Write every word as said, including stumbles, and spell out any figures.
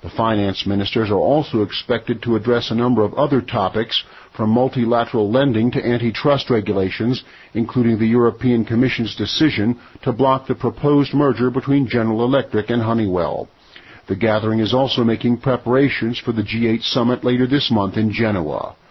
The finance ministers are also expected to address a number of other topics, from multilateral lending to antitrust regulations, including the European Commission's decision to block the proposed merger between General Electric and Honeywell. The gathering is also making preparations for the G eight summit later this month in Genoa.